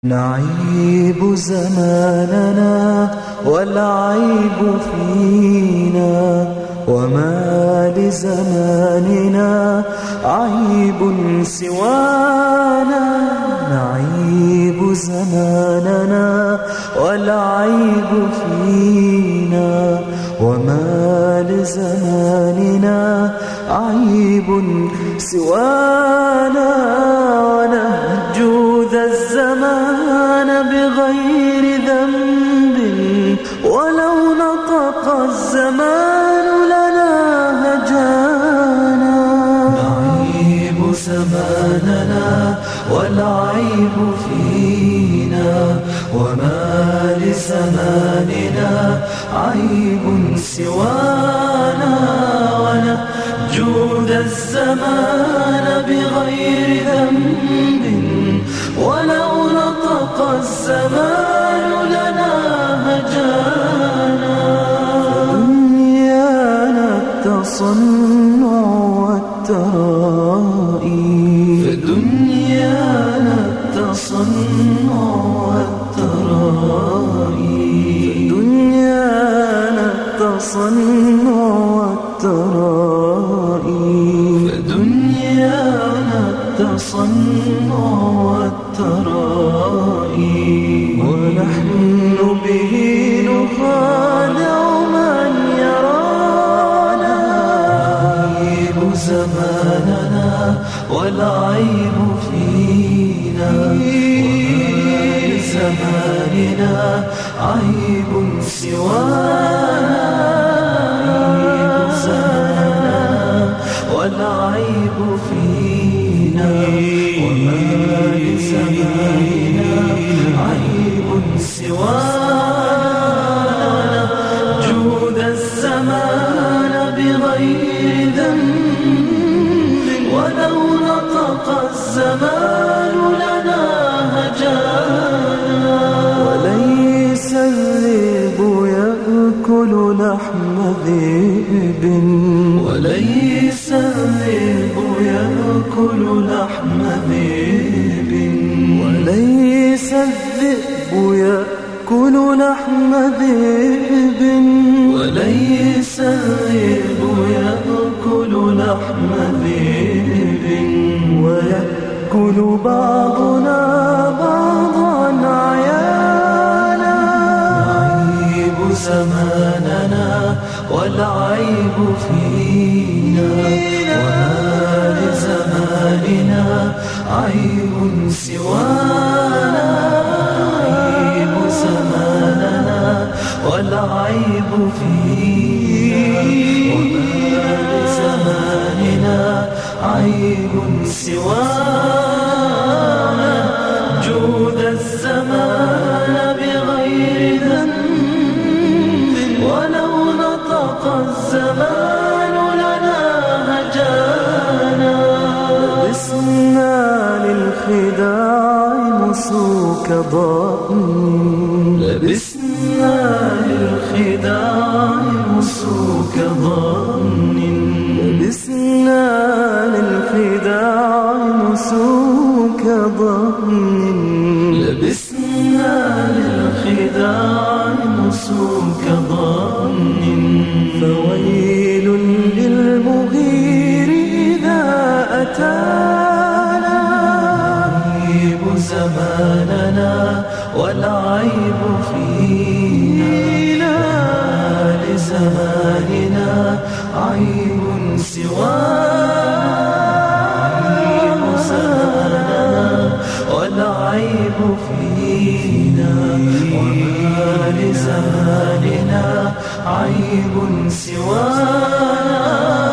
نعيب زماننا والعيب فينا، وما لزماننا عيب سوانا. نعيب زماننا والعيب فينا، وما لزماننا عيب سوانا. ونهجو ذا الزمان بغير ذنب، ولو نطق الزمان لنا هجانا. نعيب زماننا والعيب فينا، وما لزماننا عيب سوانا. ونهجو ذا الزمان بغير ذنب، ولو نطق الزمان لنا هجانا. فدنيانا التصنع والترائي، فدنيانا التصنع والترائي، فدنيانا التصنع والترائي، فدنيانا التصنع والترائي. ونحن به نخادع من يرانا. نعيب زماننا والعيب فينا، وما لزماننا عيب سوانا. نعيب زماننا والعيب فينا، وما لزماننا عيب سوانا. نهجو ذا الزمان بغير ذنب، ولو نطق الزمان لنا هجانا. وليس الذئب يأكل لحم ذئب، وليس الذئب يأكل لحم ذئب، وليس الذئب يأكل لحم ذئب، وليس الذئب يأكل لحم ذئب. ويأكل بعضنا بعضا عيانا. نعيب زماننا والعيب فينا، وما لزماننا عيب سوانا. نعيب زماننا والعيب فينا، وما لزماننا عيب سوانا. نهجو ذا الزمان بغير ذنب، ولو نطق الزمان لنا هجانا. لبسنا للخداع مسوك ضأن، لبسنا للخداع مسوك ضأن، لبسنا للخداع مسوك ضأن، لبسنا للخداع مسوك ضأن. فويل للمغير إذا أتانا. نعيب زماننا والعيب فينا، وما لزماننا عيب سوانا. نعيب زماننا والعيب فينا، وما لزماننا عيب سوانا.